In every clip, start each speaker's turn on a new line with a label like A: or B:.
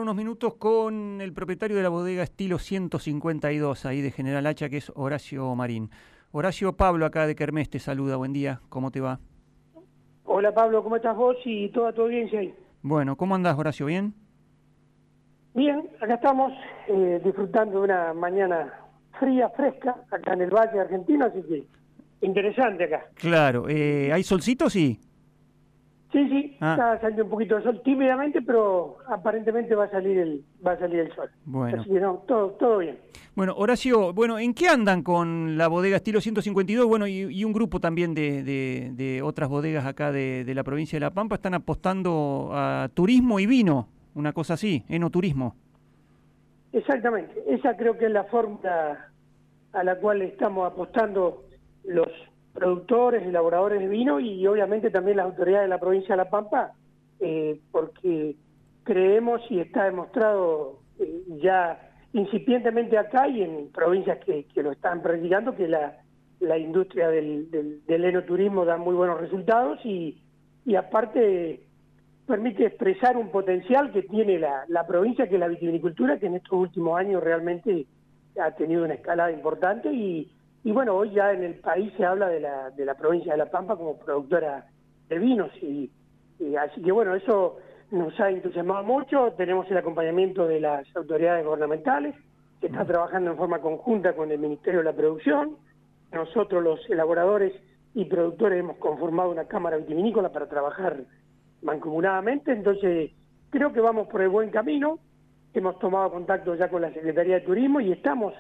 A: unos minutos con el propietario de la bodega Estilo 152, ahí de General Hacha, que es Horacio Marín. Horacio, Pablo acá de Kermés te saluda, buen día, ¿cómo te va?
B: Hola Pablo, ¿cómo estás vos y toda tu audiencia ahí?
A: Bueno, ¿cómo andás, Horacio? ¿Bien?
B: Bien, acá estamos disfrutando de una mañana fría, fresca, acá en el Valle Argentino, así que interesante acá.
A: Claro, ¿hay solcito? Sí.
B: Sí,
A: Ah,
B: está saliendo un poquito de sol tímidamente, pero aparentemente va a salir el sol.
A: bueno.
B: Así que no, todo bien.
A: Bueno, Horacio, bueno, ¿en qué andan con la bodega Estilo 152? Bueno, y un grupo también de otras bodegas acá de la provincia de La Pampa están apostando a turismo y vino, una cosa así, enoturismo.
B: Exactamente, esa creo que es la fórmula a la cual estamos apostando los productores, elaboradores de vino y obviamente también las autoridades de la provincia de La Pampa, porque creemos y está demostrado ya incipientemente acá y en provincias que lo están practicando que la industria del enoturismo da muy buenos resultados y aparte permite expresar un potencial que tiene la provincia, que es la vitivinicultura, que en estos últimos años realmente ha tenido una escalada importante y bueno, hoy ya en el país se habla de la provincia de La Pampa como productora de vinos y así que bueno, eso nos ha entusiasmado mucho, tenemos el acompañamiento de las autoridades gubernamentales, que está trabajando en forma conjunta con el Ministerio de la Producción, nosotros los elaboradores y productores hemos conformado una cámara vitivinícola para trabajar mancomunadamente, entonces creo que vamos por el buen camino, hemos tomado contacto ya con la Secretaría de Turismo y estamos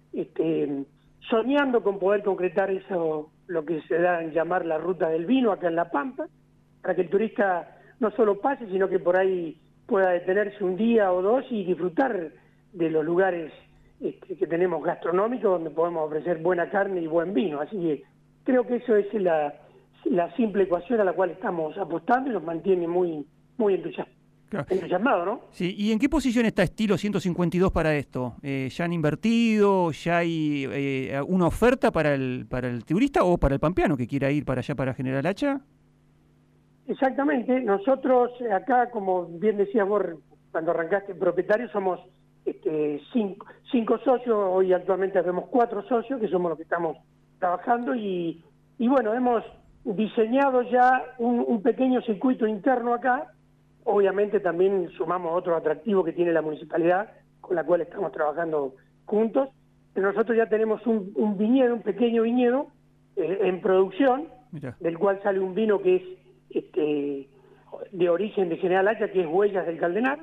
B: soñando con poder concretar eso, lo que se da en llamar la ruta del vino acá en La Pampa, para que el turista no solo pase, sino que por ahí pueda detenerse un día o dos y disfrutar de los lugares que tenemos gastronómicos donde podemos ofrecer buena carne y buen vino, así que creo que eso es la simple ecuación a la cual estamos apostando y nos mantiene muy
A: Claro.
B: entusiasmado, ¿no?
A: Sí, ¿y en qué posición está Estilo 152 para esto? ¿Ya han invertido? ¿Ya hay una oferta para el turista o para el pampeano que quiera ir para allá, para General Hacha?
B: Exactamente, nosotros acá, como bien decías vos cuando arrancaste propietario, somos cinco socios, hoy actualmente tenemos 4 socios, que somos los que estamos trabajando, y bueno, hemos diseñado ya un pequeño circuito interno acá, obviamente también sumamos otro atractivo que tiene la municipalidad, con la cual estamos trabajando juntos, pero nosotros ya tenemos un viñedo, un pequeño viñedo en producción,
A: Mirá.
B: del cual sale un vino que es de origen de General Hacha, que es Huellas del Caldenar,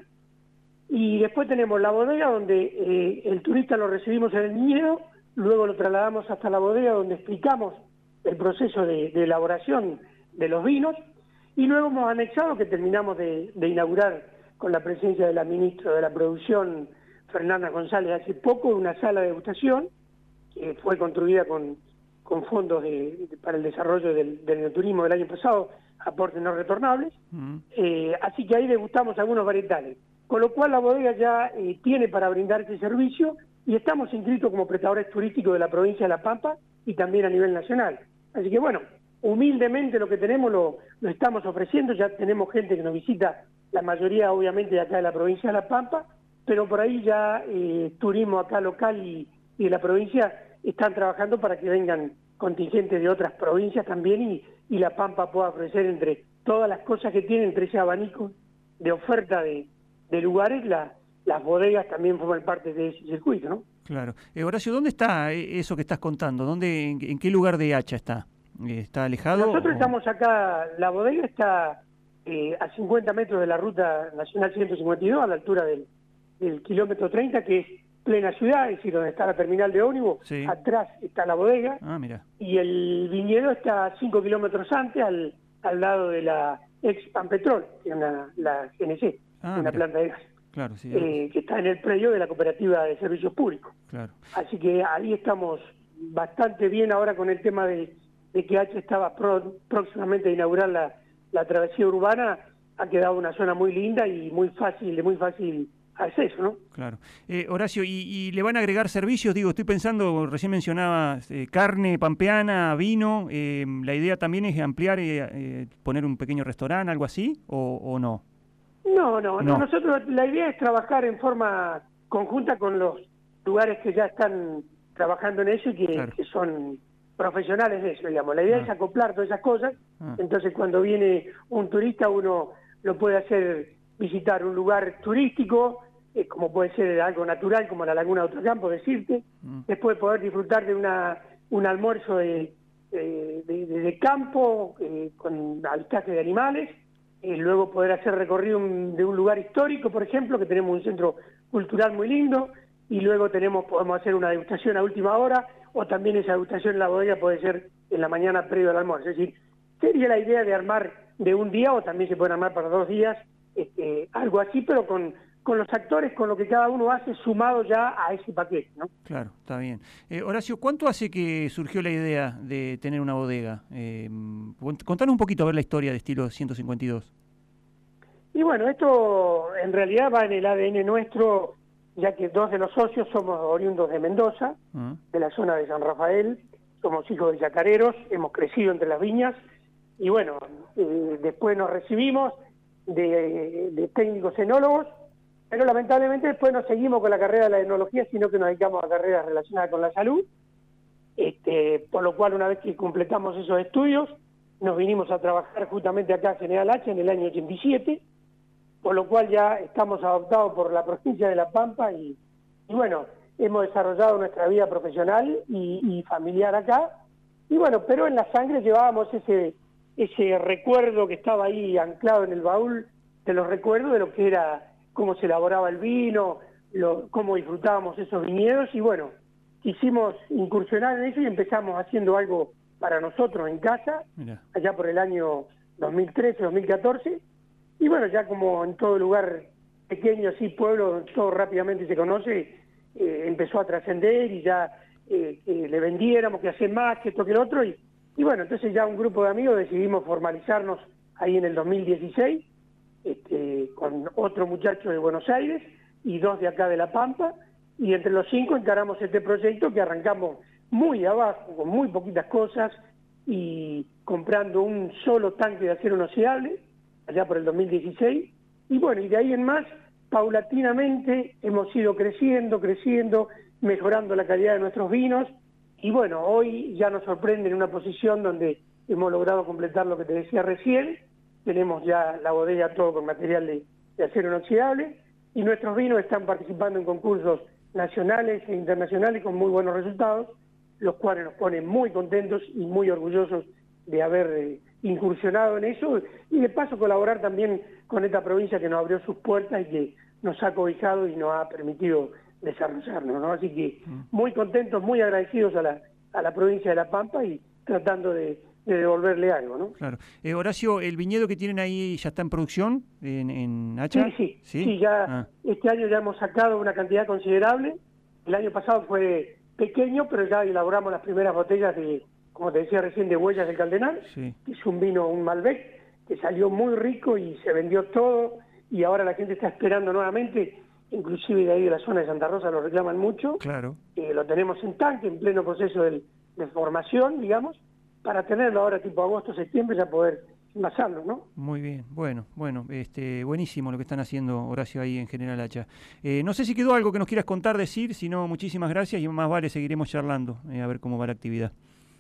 B: y después tenemos la bodega donde el turista lo recibimos en el viñedo, luego lo trasladamos hasta la bodega donde explicamos el proceso de elaboración de los vinos, y luego hemos anexado, que terminamos de inaugurar con la presencia de la ministra de la Producción, Fernanda González, hace poco, una sala de degustación, que fue construida con fondos para el desarrollo del turismo del año pasado, aportes no retornables, así que ahí degustamos algunos varietales, con lo cual la bodega ya tiene para brindar ese servicio y estamos inscritos como prestadores turísticos de la provincia de La Pampa y también a nivel nacional. Así que bueno, humildemente lo que tenemos lo estamos ofreciendo, ya tenemos gente que nos visita, la mayoría obviamente de acá de la provincia de La Pampa, pero por ahí ya turismo acá local y de la provincia están trabajando para que vengan contingentes de otras provincias también y La Pampa pueda ofrecer entre todas las cosas que tiene, entre ese abanico de oferta de lugares, las bodegas también forman parte de ese circuito, ¿no?
A: Claro. Horacio, ¿dónde está eso que estás contando? ¿En qué lugar de Hacha está? ¿Está alejado?
B: Nosotros estamos acá, la bodega está a 50 metros de la ruta nacional 152, a la altura del kilómetro 30, que es plena ciudad, es decir, donde está la terminal de ómnibus,
A: Sí.
B: atrás está la bodega,
A: Mira.
B: y el viñedo está a 5 kilómetros antes, al lado de la ex Pampetrol, que es la GNC, una
A: Mira.
B: planta de gas,
A: Claro, sí.
B: que está en el predio de la Cooperativa de Servicios Públicos.
A: Claro.
B: Así que ahí estamos bastante bien ahora con el tema de que Hacha estaba próximamente a inaugurar la travesía urbana, ha quedado una zona muy linda y de muy fácil acceso, ¿no?
A: Claro. Horacio, ¿y le van a agregar servicios? Digo, estoy pensando, recién mencionabas carne pampeana, vino, ¿la idea también es ampliar, poner un pequeño restaurante, algo así, o no?
B: No, nosotros la idea es trabajar en forma conjunta con los lugares que ya están trabajando en eso y que son profesionales de eso, digamos. La idea es acoplar todas esas cosas, entonces cuando viene un turista uno lo puede hacer visitar un lugar turístico, como puede ser algo natural como la Laguna de Otrocampo, decirte, después poder disfrutar de un almuerzo de campo con avistaje de animales, luego poder hacer recorrido de un lugar histórico, por ejemplo, que tenemos un centro cultural muy lindo, y luego podemos hacer una degustación a última hora, o también esa degustación en la bodega puede ser en la mañana previo al almuerzo. Es decir, sería la idea de armar de un día, o también se pueden armar para 2 días, algo así, pero con los actores, con lo que cada uno hace sumado ya a ese paquete, ¿no?
A: Claro, está bien. Horacio, ¿cuánto hace que surgió la idea de tener una bodega? Contanos un poquito a ver la historia de Estilo 152.
B: Y bueno, esto en realidad va en el ADN nuestro, ya que 2 de los socios somos oriundos de Mendoza, de la zona de San Rafael, somos hijos de yacareros, hemos crecido entre las viñas, y bueno, después nos recibimos de técnicos enólogos, pero lamentablemente después no seguimos con la carrera de la enología, sino que nos dedicamos a carreras relacionadas con la salud, por lo cual una vez que completamos esos estudios, nos vinimos a trabajar justamente acá en General Hacha en el año 87, por lo cual ya estamos adoptados por la provincia de La Pampa y bueno, hemos desarrollado nuestra vida profesional y familiar acá, y bueno, pero en la sangre llevábamos ese recuerdo que estaba ahí anclado en el baúl de los recuerdos de lo que era, cómo se elaboraba el vino, cómo disfrutábamos esos viñedos, y bueno, quisimos incursionar en eso y empezamos haciendo algo para nosotros en casa, allá por el año 2013, 2014, y bueno, ya como en todo lugar pequeño, así, pueblo, todo rápidamente se conoce, empezó a trascender y ya le vendiéramos, que hacer más, que esto, que lo otro, y bueno, entonces ya un grupo de amigos decidimos formalizarnos ahí en el 2016, con otro muchacho de Buenos Aires y 2 de acá de La Pampa, y entre los 5 encaramos este proyecto que arrancamos muy abajo, con muy poquitas cosas, y comprando un solo tanque de acero inoxidable, allá por el 2016, y bueno, y de ahí en más, paulatinamente hemos ido creciendo, mejorando la calidad de nuestros vinos, y bueno, hoy ya nos sorprende en una posición donde hemos logrado completar lo que te decía recién, tenemos ya la bodega todo con material de acero inoxidable, y nuestros vinos están participando en concursos nacionales e internacionales con muy buenos resultados, los cuales nos ponen muy contentos y muy orgullosos de haber incursionado en eso, y de paso colaborar también con esta provincia que nos abrió sus puertas y que nos ha cobijado y nos ha permitido desarrollarnos, ¿no? Así que muy contentos, muy agradecidos a la provincia de La Pampa y tratando de devolverle algo, ¿no?
A: Claro. Horacio, ¿el viñedo que tienen ahí ya está en producción en Hacha?
B: Sí, ya este año ya hemos sacado una cantidad considerable. El año pasado fue pequeño, pero ya elaboramos las primeras botellas de, como te decía recién, de Huellas del Caldenar, que es un vino, un Malbec, que salió muy rico y se vendió todo, y ahora la gente está esperando nuevamente, inclusive de ahí de la zona de Santa Rosa lo reclaman mucho.
A: Claro.
B: Lo tenemos en tanque, en pleno proceso de formación, digamos, para tenerlo ahora tipo agosto, septiembre, ya poder envasarlo, ¿no?
A: Muy bien, bueno, buenísimo lo que están haciendo, Horacio, ahí en General Hacha. No sé si quedó algo que nos quieras contar, decir, si no, muchísimas gracias y más vale seguiremos charlando, a ver cómo va la actividad.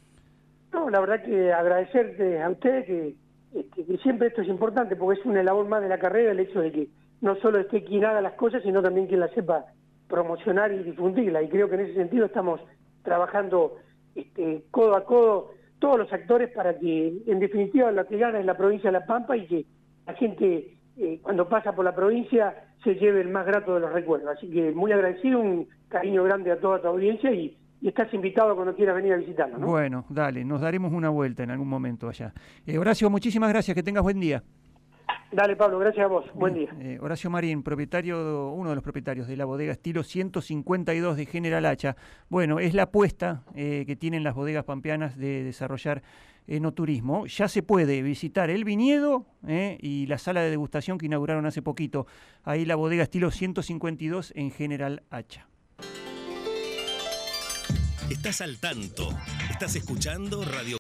B: No, la verdad que agradecerte a ustedes que siempre esto es importante, porque es una labor más de la carrera, el hecho de que no solo esté quien haga las cosas, sino también quien las sepa promocionar y difundirla, y creo que en ese sentido estamos trabajando codo a codo todos los actores para que, en definitiva, lo que gana es la provincia de La Pampa y que la gente, cuando pasa por la provincia, se lleve el más grato de los recuerdos. Así que muy agradecido, un cariño grande a toda tu audiencia y estás invitado cuando quieras venir a visitarnos, ¿no?
A: Bueno, dale, nos daremos una vuelta en algún momento allá. Horacio, muchísimas gracias, que tengas buen día.
B: Dale, Pablo, gracias a vos. Buen día.
A: Horacio Marín, uno de los propietarios de la bodega Estilo 152 de General Hacha. Bueno, es la apuesta que tienen las bodegas pampeanas de desarrollar enoturismo. Ya se puede visitar el viñedo y la sala de degustación que inauguraron hace poquito. Ahí la bodega Estilo 152 en General Hacha.
C: Estás al tanto. Estás escuchando Radio